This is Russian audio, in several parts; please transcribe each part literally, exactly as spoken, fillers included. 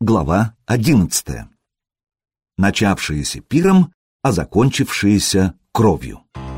Глава одиннадцатая. Начавшиеся пиром, а закончившиеся кровью.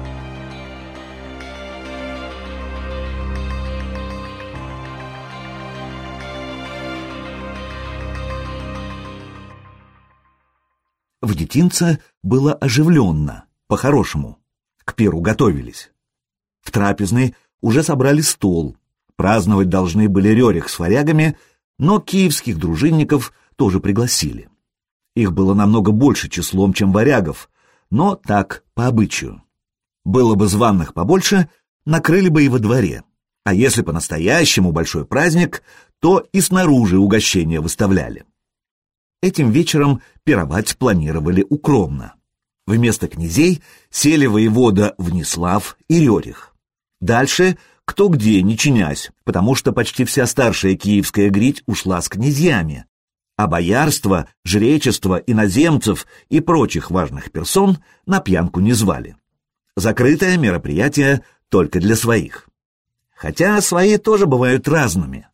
В детинце было оживленно, по-хорошему. К пиру готовились. В трапезной уже собрали стол. Праздновать должны были Рерих с варягами, но киевских дружинников тоже пригласили. Их было намного больше числом, чем варягов, но так, по обычаю. Было бы званых побольше, накрыли бы и во дворе. А если по-настоящему большой праздник, то и снаружи угощения выставляли. Этим вечером пировать планировали укромно. Вместо князей сели воевода Внеслав и Рерих. Дальше кто где, не чинясь, потому что почти вся старшая киевская грить ушла с князьями, а боярство, жречество, иноземцев и прочих важных персон на пьянку не звали. Закрытое мероприятие только для своих. Хотя свои тоже бывают разными.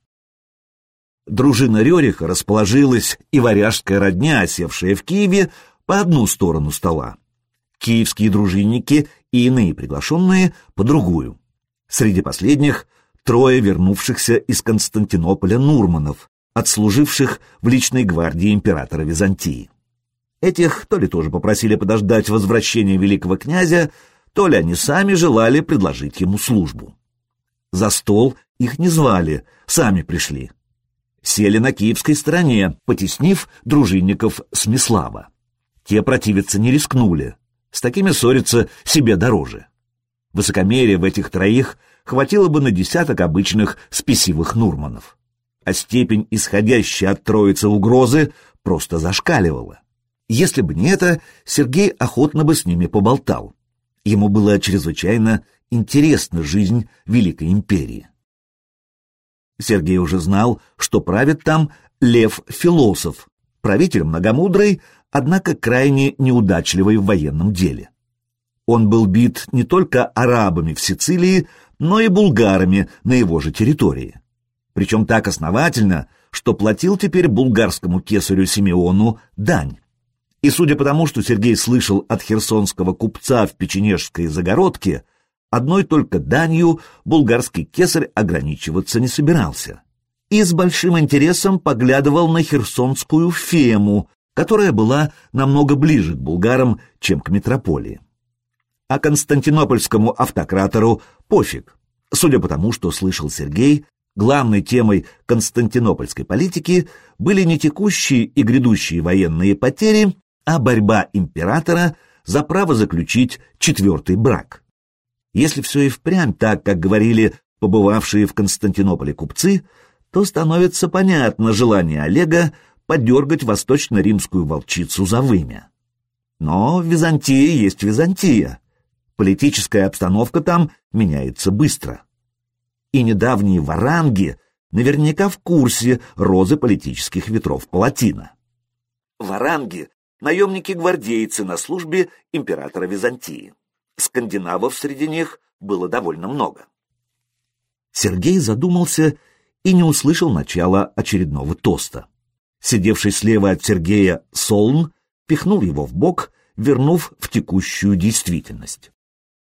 Дружина Рериха расположилась, и варяжская родня, осевшая в Киеве, по одну сторону стола. Киевские дружинники и иные приглашенные по другую. Среди последних трое вернувшихся из Константинополя нурманов, отслуживших в личной гвардии императора Византии. Этих то ли тоже попросили подождать возвращения великого князя, то ли они сами желали предложить ему службу. За стол их не звали, сами пришли. Сели на киевской стороне, потеснив дружинников Смислава. Те противиться не рискнули, с такими ссориться себе дороже. Высокомерия в этих троих хватило бы на десяток обычных спесивых нурманов. А степень исходящей от троицы угрозы просто зашкаливала. Если бы не это, Сергей охотно бы с ними поболтал. Ему была чрезвычайно интересна жизнь Великой Империи. Сергей уже знал, что правит там Лев Философ, правитель многомудрый, однако крайне неудачливый в военном деле. Он был бит не только арабами в Сицилии, но и булгарами на его же территории. Причем так основательно, что платил теперь булгарскому кесарю Симеону дань. И судя по тому, что Сергей слышал от херсонского купца в печенежской загородке, одной только данью булгарский кесарь ограничиваться не собирался. И с большим интересом поглядывал на херсонскую Фему, которая была намного ближе к булгарам, чем к метрополии. А константинопольскому автократору пофиг. Судя по тому, что слышал Сергей, главной темой константинопольской политики были не текущие и грядущие военные потери, а борьба императора за право заключить четвертый брак. Если все и впрямь так, как говорили побывавшие в Константинополе купцы, то становится понятно желание Олега подергать восточно-римскую волчицу за вымя. Но Византия есть Византия. Политическая обстановка там меняется быстро. И недавние варанги наверняка в курсе розы политических ветров Палатина. Варанги — наемники-гвардейцы на службе императора Византии. Скандинавов среди них было довольно много. Сергей задумался и не услышал начала очередного тоста. Сидевший слева от Сергея Солн пихнул его в бок, вернув в текущую действительность.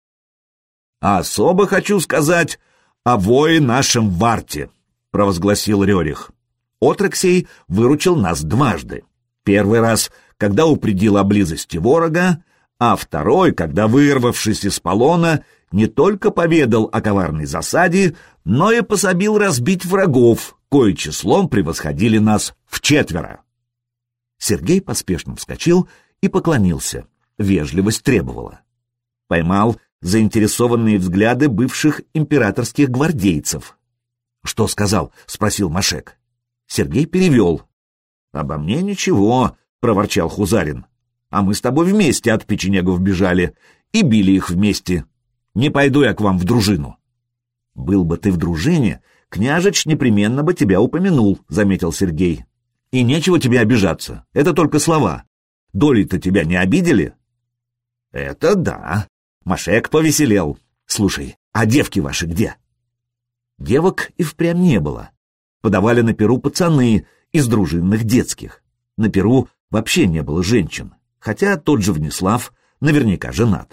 «А особо хочу сказать о вое нашем варте», — провозгласил Рерих. «Отрок сей выручил нас дважды. Первый раз, когда упредил о близости ворога, а второй, когда, вырвавшись из полона, не только поведал о коварной засаде, но и пособил разбить врагов, кое числом превосходили нас вчетверо». Сергей поспешно вскочил и поклонился. Вежливость требовала. Поймал заинтересованные взгляды бывших императорских гвардейцев. «Что сказал?» — спросил Машек. Сергей перевел. «Обо мне ничего», — проворчал Хузарин. «А мы с тобой вместе от печенегов бежали и били их вместе. Не пойду я к вам в дружину». «Был бы ты в дружине, княжич непременно бы тебя упомянул», — заметил Сергей. «И нечего тебе обижаться, это только слова. Доли-то тебя не обидели?» «Это да». Машек повеселел. «Слушай, а девки ваши где?» Девок и впрямь не было. Подавали на перу пацаны, из дружинных детских. На Перу вообще не было женщин, хотя тот же Внеслав наверняка женат.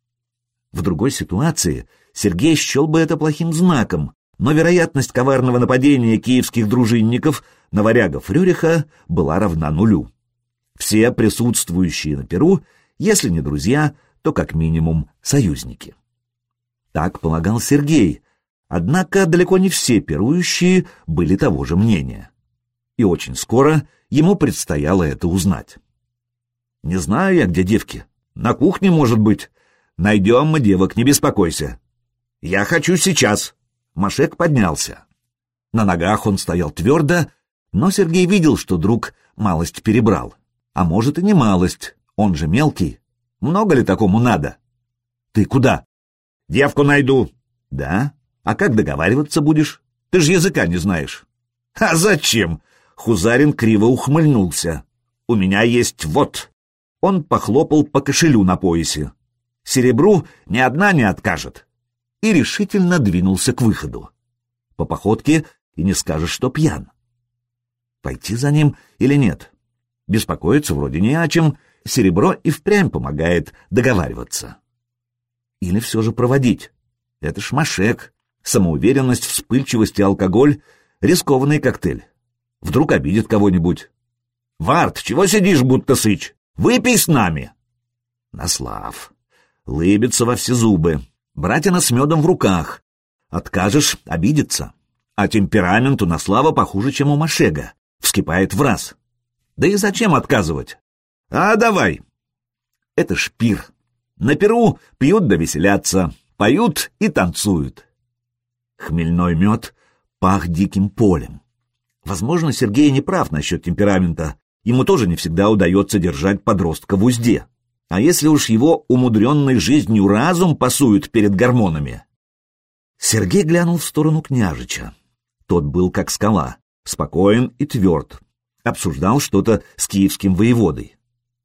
В другой ситуации Сергей счел бы это плохим знаком, но вероятность коварного нападения киевских дружинников на варягов Рюриха была равна нулю. Все присутствующие на Перу, если не друзья, то как минимум союзники. Так полагал Сергей, однако далеко не все пирующие были того же мнения. И очень скоро ему предстояло это узнать. «Не знаю я, где девки. На кухне, может быть. Найдем мы девок, не беспокойся. Я хочу сейчас». Машек поднялся. На ногах он стоял твердо, но Сергей видел, что друг малость перебрал. А может и не малость, он же мелкий. Много ли такому надо? «Ты куда?» «Девку найду». «Да? А как договариваться будешь? Ты же языка не знаешь». «А зачем?» Хузарин криво ухмыльнулся. «У меня есть вот». Он похлопал по кошелю на поясе. «Серебру ни одна не откажет». И решительно двинулся к выходу. По походке и не скажешь, что пьян. Пойти за ним или нет? Беспокоиться вроде не о чем, серебро и впрямь помогает договариваться. Или все же проводить? Это ж Машек. Самоуверенность, вспыльчивость и алкоголь — рискованный коктейль. Вдруг обидит кого-нибудь. «Варт, чего сидишь, будто сыч? Выпей с нами!» Наслав. Лыбится во все зубы. Братина с медом в руках. Откажешь — обидится. А темперамент у Наслава похуже, чем у Машега. Вскипает в раз. Да и зачем отказывать? А давай. Это ж пир. На Перу пьют да веселятся, поют и танцуют. Хмельной мед пах диким полем. Возможно, Сергей не прав насчет темперамента. Ему тоже не всегда удается держать подростка в узде. А если уж его умудренный жизнью разум пасует перед гормонами? Сергей глянул в сторону княжича. Тот был как скала, спокоен и тверд. Обсуждал что-то с киевским воеводой.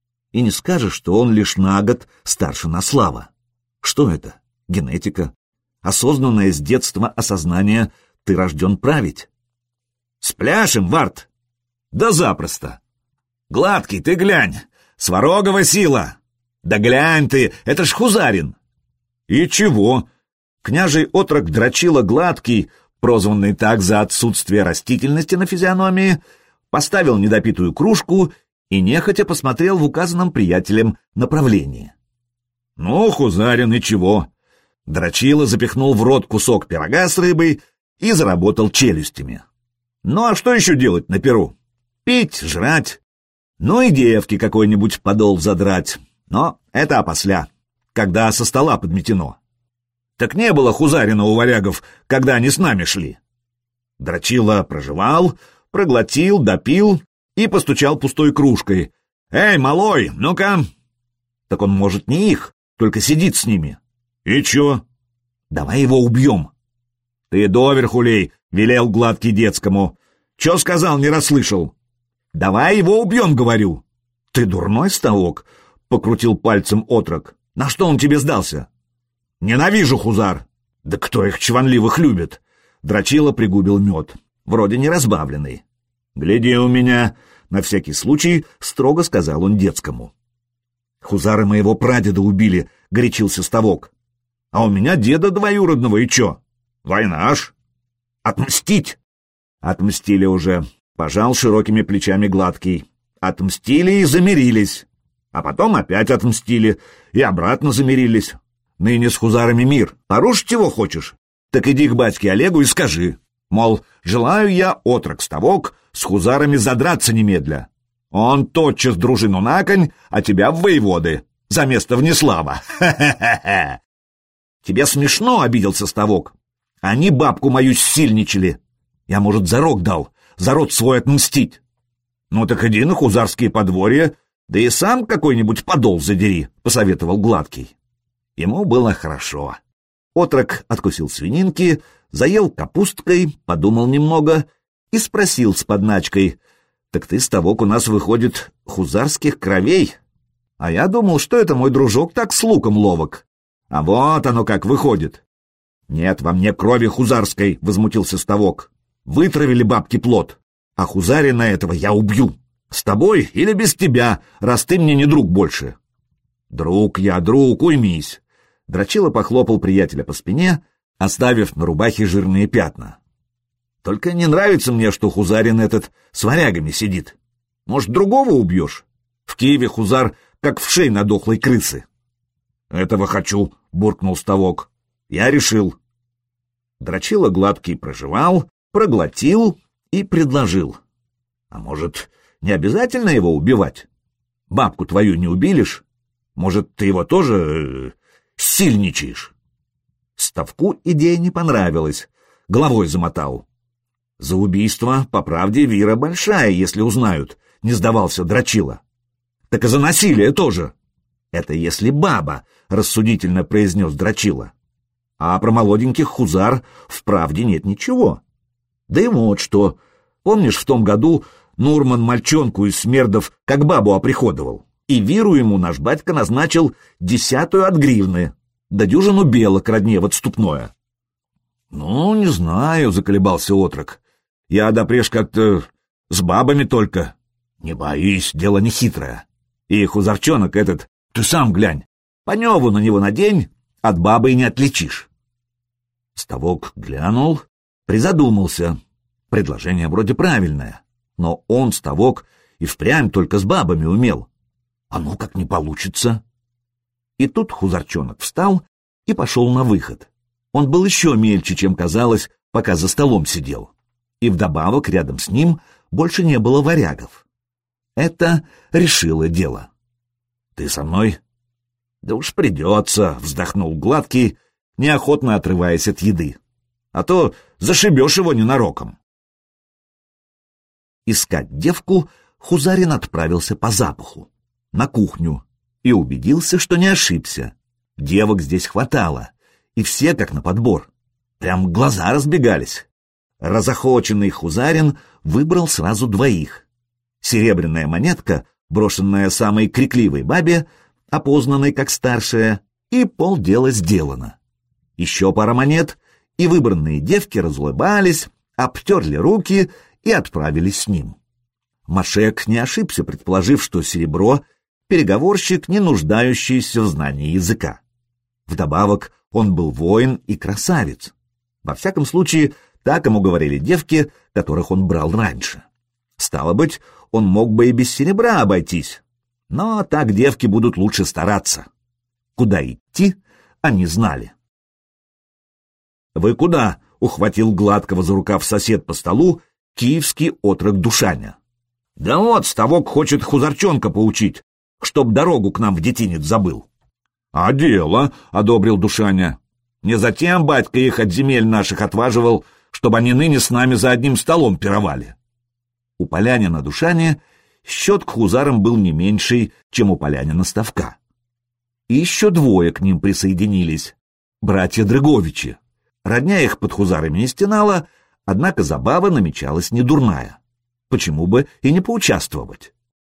И не скажешь, что он лишь на год старше Наслава. Что это? Генетика? Осознанное с детства осознание «ты рожден править». «Спляшем, Варт?» «Да запросто». «Гладкий, ты глянь, Сварогова сила». «Да глянь ты, это ж Хузарин!» «И чего?» Княжий отрок Драчила Гладкий, прозванный так за отсутствие растительности на физиономии, поставил недопитую кружку и нехотя посмотрел в указанном приятелем направлении. «Ну, Хузарин, и чего?» Драчила запихнул в рот кусок пирога с рыбой и заработал челюстями. «Ну а что еще делать на Перу? Пить, жрать, ну и девки какой-нибудь подол задрать». Но это опосля, когда со стола подметено. Так не было Хузарина у варягов, когда они с нами шли. Драчила прожевал, проглотил, допил и постучал пустой кружкой. «Эй, малой, ну-ка!» Так он, может, не их, только сидит с ними. «И чё?» «Давай его убьем». «Ты доверху лей», — велел Гладкий детскому. «Чё сказал, не расслышал?» «Давай его убьем, говорю». «Ты дурной, Ставок?» — покрутил пальцем отрок. «На что он тебе сдался?» «Ненавижу Хузар!» «Да кто их чванливых любит?» Драчила пригубил мед, вроде не разбавленный. «Гляди у меня!» — на всякий случай строго сказал он детскому. «Хузары моего прадеда убили», — горячился Ставок. «А у меня деда двоюродного, и чё? Война аж!» «Отмстить!» «Отмстили уже», — пожал широкими плечами Гладкий. «Отмстили и замирились. А потом опять отмстили и обратно замирились. Ныне с Хузарами мир. Порушить его хочешь? Так иди к батьке Олегу и скажи, мол, желаю я, отрок Ставок, с Хузарами задраться немедля. Он тотчас дружину на конь, а тебя в воеводы, за место Внеслава. Ха-ха-ха-ха!» «Тебе смешно?» — обиделся Ставок. «Они бабку мою ссильничали. Я, может, зарок дал, за род свой отмстить». «Ну так иди на хузарские подворья, да и сам какой-нибудь подол задери», — посоветовал Гладкий. Ему было хорошо. Отрок откусил свининки, заел капусткой, подумал немного и спросил с подначкой: «Так ты, Ставок, у нас, выходит, хузарских кровей? А я думал, что это мой дружок так с луком ловок. А вот оно как выходит». «Нет во мне крови хузарской», — возмутился Ставок. «Вытравили бабки плод. А Хузарина этого я убью. С тобой или без тебя, раз ты мне не друг больше. Друг я, друг, уймись. Дрочила похлопал приятеля по спине, оставив на рубахе жирные пятна. Только не нравится мне, что Хузарин этот с варягами сидит. Может, другого убьешь? В Киеве Хузар как вшей на дохлой крысы. Этого хочу, буркнул Ставок. Я решил. Дрочила гладкий прожевал, проглотил и предложил. А может, не обязательно его убивать? Бабку твою не убилишь? Может, ты его тоже э, сильничаешь? Ставку идея не понравилась, головой замотал. За убийство, по правде, вира большая, если узнают, не сдавался дрочила. Так и за насилие тоже. Это если баба, рассудительно произнес дрочила. А про молоденьких хузар в правде нет ничего. Да и вот что. Помнишь, в том году Нурман мальчонку из Смердов как бабу оприходовал, и виру ему наш батька назначил десятую от гривны, да дюжину белок родне в отступное. — Ну, не знаю, — заколебался отрок. — Я допреж как-то с бабами только. — Не боись, дело не хитрое. И хузарчонок этот, ты сам глянь, поневу на него надень, от бабы и не отличишь. Ставок глянул, призадумался. Предложение вроде правильное, но он, Ставок, и впрямь только с бабами умел. А ну как не получится. И тут хузарчонок встал и пошел на выход. Он был еще мельче, чем казалось, пока за столом сидел. И вдобавок рядом с ним больше не было варягов. Это решило дело. — Ты со мной? — Да уж придется, — вздохнул Гладкий, неохотно отрываясь от еды. — А то зашибешь его ненароком. Искать девку Хузарин отправился по запаху, на кухню, и убедился, что не ошибся. Девок здесь хватало, и все как на подбор. Прям глаза разбегались. Разохоченный Хузарин выбрал сразу двоих. Серебряная монетка, брошенная самой крикливой бабе, опознанной как старшая, и полдела сделано. Еще пара монет, и выбранные девки разулыбались, обтерли руки и отправились с ним. Машек не ошибся, предположив, что серебро — переговорщик, не нуждающийся в знании языка. Вдобавок он был воин и красавец. Во всяком случае, так ему говорили девки, которых он брал раньше. Стало быть, он мог бы и без серебра обойтись, но так девки будут лучше стараться. Куда идти, они знали. «Вы куда?» — ухватил Гладкого за рукав сосед по столу, киевский отрок Душаня. «Да вот, Ставок хочет хузарчонка поучить, чтоб дорогу к нам в детинец забыл». «А дело», — одобрил Душаня. «Не затем батька их от земель наших отваживал, чтобы они ныне с нами за одним столом пировали». У полянина Душаня счет к хузарам был не меньший, чем у полянина Ставка. И еще двое к ним присоединились — братья Дрыговичи. Родня их под хузарами не стенала, однако забава намечалась недурная. Почему бы и не поучаствовать?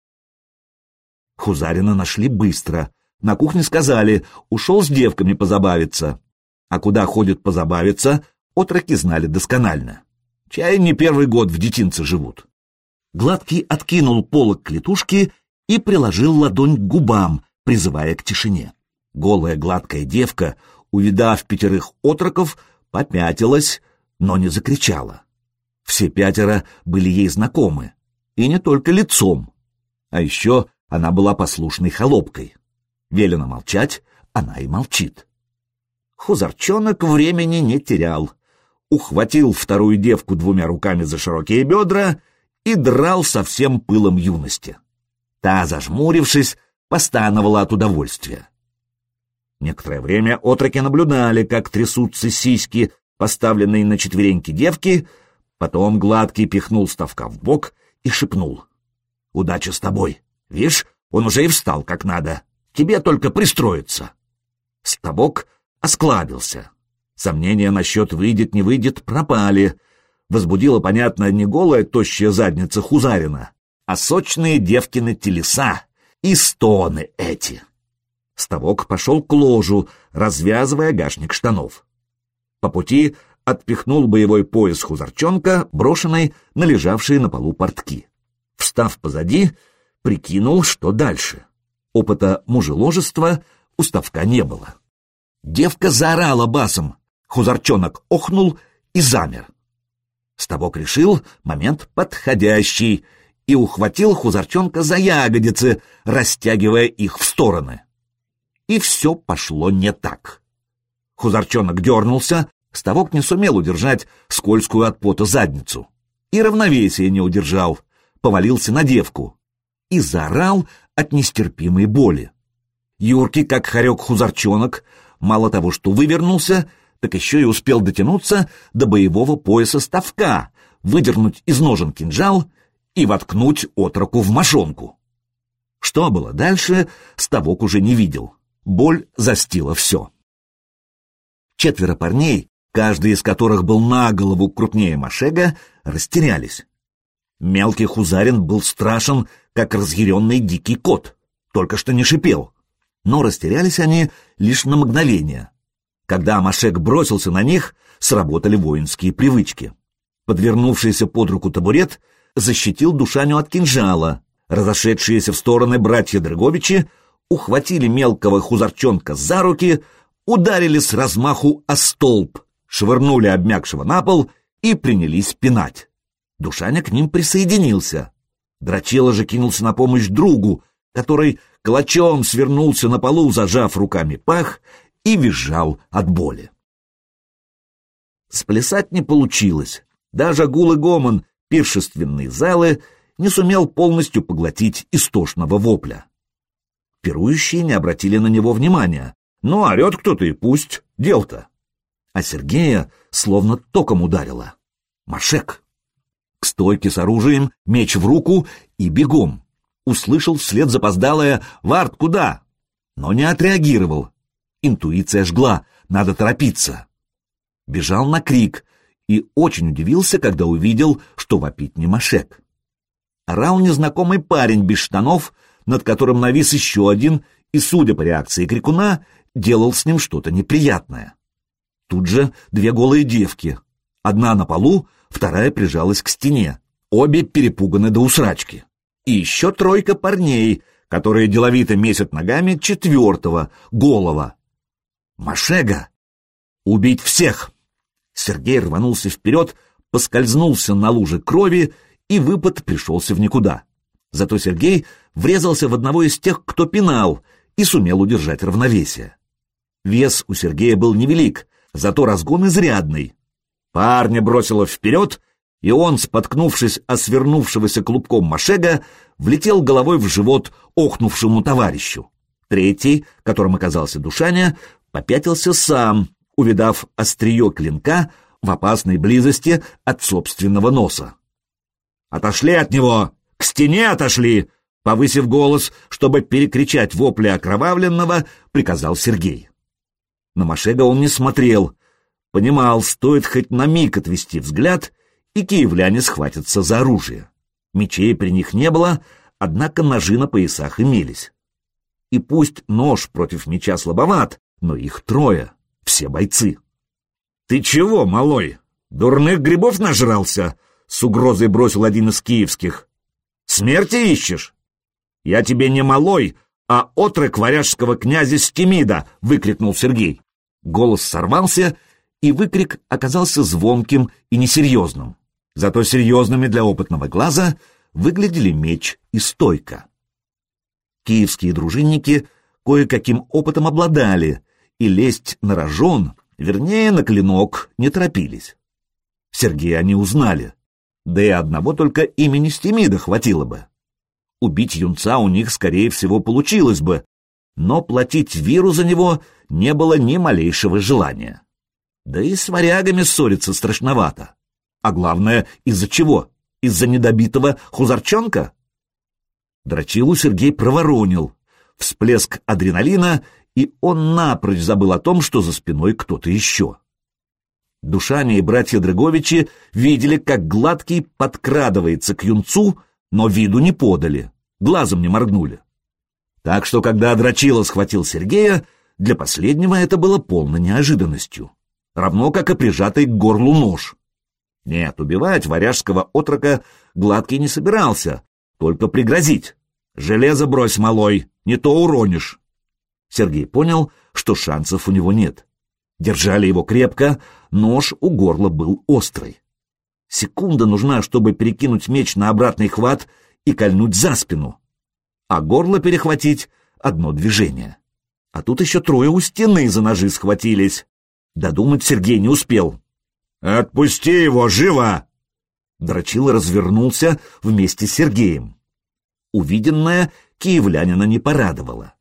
Хузарина нашли быстро. На кухне сказали, ушел с девками позабавиться. А куда ходят позабавиться, отроки знали досконально. Чай не первый год в детинце живут. Гладкий откинул полог клетушки и приложил ладонь к губам, призывая к тишине. Голая гладкая девка, увидав пятерых отроков, попятилась, но не закричала. Все пятеро были ей знакомы, и не только лицом. А еще она была послушной холопкой. Велено молчать, она и молчит. Хузарчонок времени не терял. Ухватил вторую девку двумя руками за широкие бедра и драл со всем пылом юности. Та, зажмурившись, постановала от удовольствия. Некоторое время отроки наблюдали, как трясутся сиськи, поставленные на четвереньки девки. Потом Гладкий пихнул Ставка в бок и шепнул: «Удачи с тобой! Вишь, он уже и встал как надо. Тебе только пристроиться». Ставок осклабился. Сомнения насчет выйдет, не выйдет пропали. Возбудила, понятно, не голая тощая задница Хузарина, а сочные девкины телеса и стоны эти. Ставок пошел к ложу, развязывая гашник штанов. По пути отпихнул боевой пояс Хузарчонка, брошенный на лежавшие на полу портки. Встав позади, прикинул, что дальше. Опыта мужеложества у Ставка не было. Девка заорала басом. Хузарчонок охнул и замер. Ставок решил, момент подходящий, и ухватил Хузарчонка за ягодицы, растягивая их в стороны. И все пошло не так. Хузарчонок дернулся, Ставок не сумел удержать скользкую от пота задницу. И равновесие не удержал, повалился на девку. И заорал от нестерпимой боли. Юркий, как хорек Хузарчонок, мало того, что вывернулся, так еще и успел дотянуться до боевого пояса Ставка, выдернуть из ножен кинжал и воткнуть отроку в мошонку. Что было дальше, Ставок уже не видел. Боль застила все. Четверо парней, каждый из которых был на голову крупнее Машега, растерялись. Мелкий Хузарин был страшен, как разъяренный дикий кот, только что не шипел. Но растерялись они лишь на мгновение. Когда Машег бросился на них, сработали воинские привычки. Подвернувшийся под руку табурет защитил Душаню от кинжала. Разошедшиеся в стороны братья Дрыговичи ухватили мелкого Хузарчонка за руки, ударили с размаху о столб, швырнули обмякшего на пол и принялись пинать. Душаня к ним присоединился. Драчила же кинулся на помощь другу, который клочом свернулся на полу, зажав руками пах, и визжал от боли. Сплясать не получилось. Даже гул и гомон пиршественной залы не сумел полностью поглотить истошного вопля. Пирующие не обратили на него внимания. Ну, орет кто-то и пусть, дел-то. А Сергея словно током ударило. Машек. К стойке с оружием, меч в руку и бегом. Услышал вслед запоздалое «Вард, куда?», но не отреагировал. Интуиция жгла, надо торопиться. Бежал на крик и очень удивился, когда увидел, что вопит не Машек. Орал незнакомый парень без штанов, над которым навис еще один, и, судя по реакции крикуна, делал с ним что-то неприятное. Тут же две голые девки. Одна на полу, вторая прижалась к стене. Обе перепуганы до усрачки. И еще тройка парней, которые деловито месят ногами четвертого, голого. Машега! Убить всех! Сергей рванулся вперед, поскользнулся на луже крови, и выпад пришелся в никуда. Зато Сергей врезался в одного из тех, кто пинал, и сумел удержать равновесие. Вес у Сергея был невелик, зато разгон изрядный. Парня бросило вперед, и он, споткнувшись о свернувшегося клубком Машега, влетел головой в живот охнувшему товарищу. Третий, которым оказался Душаня, попятился сам, увидав острие клинка в опасной близости от собственного носа. «Отошли от него! К стене отошли!» Повысив голос, чтобы перекричать вопли окровавленного, приказал Сергей. На Машега он не смотрел. Понимал, стоит хоть на миг отвести взгляд, и киевляне схватятся за оружие. Мечей при них не было, однако ножи на поясах имелись. И пусть нож против меча слабоват, но их трое, все бойцы. «Ты чего, малой? Дурных грибов нажрался?» — с угрозой бросил один из киевских. «Смерти ищешь?» «Я тебе не малой, а отрок варяжского князя Стемида!» — выкрикнул Сергей. Голос сорвался, и выкрик оказался звонким и несерьезным. Зато серьезными для опытного глаза выглядели меч и стойка. Киевские дружинники кое-каким опытом обладали, и лезть на рожон, вернее, на клинок, не торопились. Сергея они узнали, да и одного только имени Стемида хватило бы. Убить юнца у них, скорее всего, получилось бы, но платить виру за него не было ни малейшего желания. Да и с варягами ссориться страшновато. А главное, из-за чего? Из-за недобитого Хузарчонка? Драчилу Сергей проворонил. Всплеск адреналина, и он напрочь забыл о том, что за спиной кто-то еще. Душаня и братья Дрыговичи видели, как Гладкий подкрадывается к юнцу, но виду не подали, глазом не моргнули. Так что, когда Драчила схватил Сергея, для последнего это было полной неожиданностью. равно как и прижатый к горлу нож. Нет, убивать варяжского отрока Гладкий не собирался, только пригрозить. «Железо брось, малой, не то уронишь». Сергей понял, что шансов у него нет. Держали его крепко, нож у горла был острый. Секунда нужна, чтобы перекинуть меч на обратный хват и кольнуть за спину. А горло перехватить — одно движение. А тут еще трое у стены за ножи схватились. Додумать Сергей не успел. «Отпусти его, живо!» Дрочила развернулся вместе с Сергеем. Увиденное киевлянина не порадовало.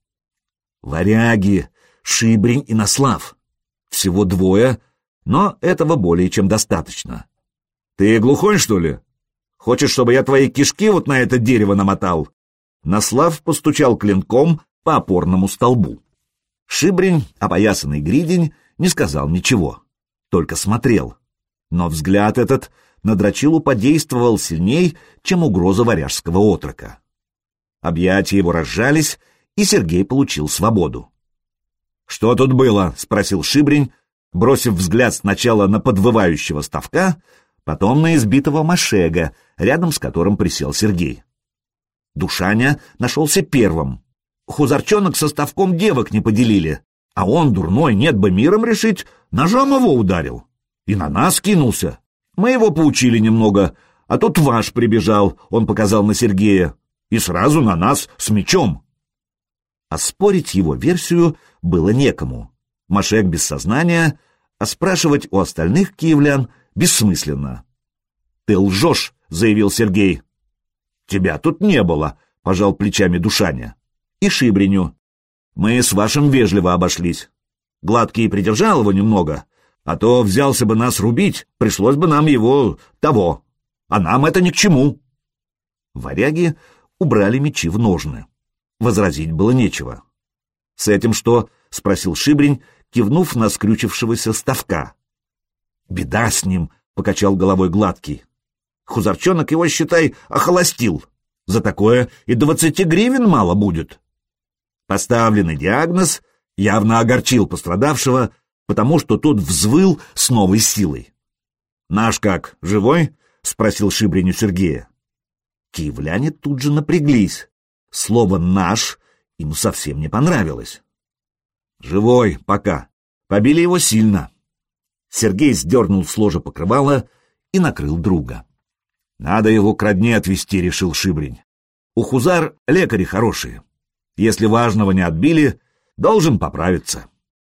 Варяги, Шибрень и Наслав. Всего двое, но этого более чем достаточно. «Ты глухой, что ли? Хочешь, чтобы я твои кишки вот на это дерево намотал?» Наслав постучал клинком по опорному столбу. Шибрень, опоясанный гридень, не сказал ничего, только смотрел. Но взгляд этот на Дрочилу подействовал сильней, чем угроза варяжского отрока. Объятия его разжались, и Сергей получил свободу. «Что тут было?» — спросил Шибрень, бросив взгляд сначала на подвывающего Ставка, потом на избитого Машега, рядом с которым присел Сергей. Душаня нашелся первым. Хузарчонок со Ставком девок не поделили, а он, дурной, нет бы миром решить, ножом его ударил. И на нас кинулся. Мы его поучили немного, а тут ваш прибежал, он показал на Сергея, и сразу на нас с мечом. Оспорить его версию было некому. Машек без сознания, а спрашивать у остальных киевлян бессмысленно. «Ты лжешь», — заявил Сергей. «Тебя тут не было», — пожал плечами Душаня. «И Шибреню. Мы с вашим вежливо обошлись. Гладкий придержал его немного, а то взялся бы нас рубить, пришлось бы нам его того. А нам это ни к чему». Варяги убрали мечи в ножны. Возразить было нечего. «С этим что?» — спросил Шибрень, кивнув на скрючившегося Ставка. «Беда с ним», — покачал головой Гладкий. «Хузарчонок его, считай, охолостил. За такое и двадцати гривен мало будет». Поставленный диагноз явно огорчил пострадавшего, потому что тот взвыл с новой силой. «Наш как, живой?» — спросил Шибрень у Сергея. Киевляне тут же напряглись. Слово «наш» им совсем не понравилось. «Живой пока. Побили его сильно». Сергей сдернул с ложа покрывало и накрыл друга. «Надо его к родне отвезти», — решил Шибрень. «У хузар лекари хорошие. Если важного не отбили, должен поправиться».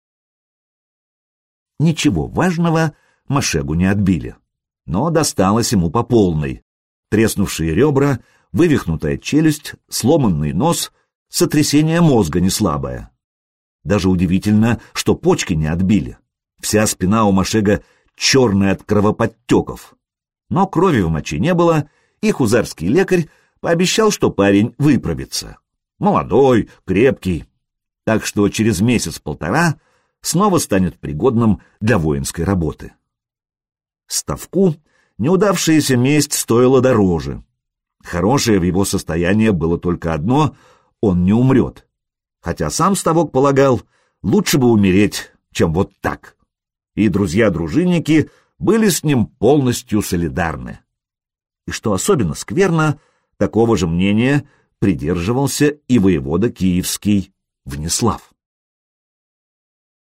Ничего важного Машегу не отбили, но досталось ему по полной. Треснувшие ребра, вывихнутая челюсть, сломанный нос, сотрясение мозга неслабое. Даже удивительно, что почки не отбили. Вся спина у Машега черная от кровоподтеков. Но крови в моче не было, и хузарский лекарь пообещал, что парень выправится. Молодой, крепкий. Так что через месяц-полтора снова станет пригодным для воинской работы. Ставку неудавшаяся месть стоила дороже. Хорошее в его состоянии было только одно — он не умрет. Хотя сам Ставок полагал, лучше бы умереть, чем вот так. И друзья-дружинники были с ним полностью солидарны. И что особенно скверно, такого же мнения придерживался и воевода киевский Внеслав.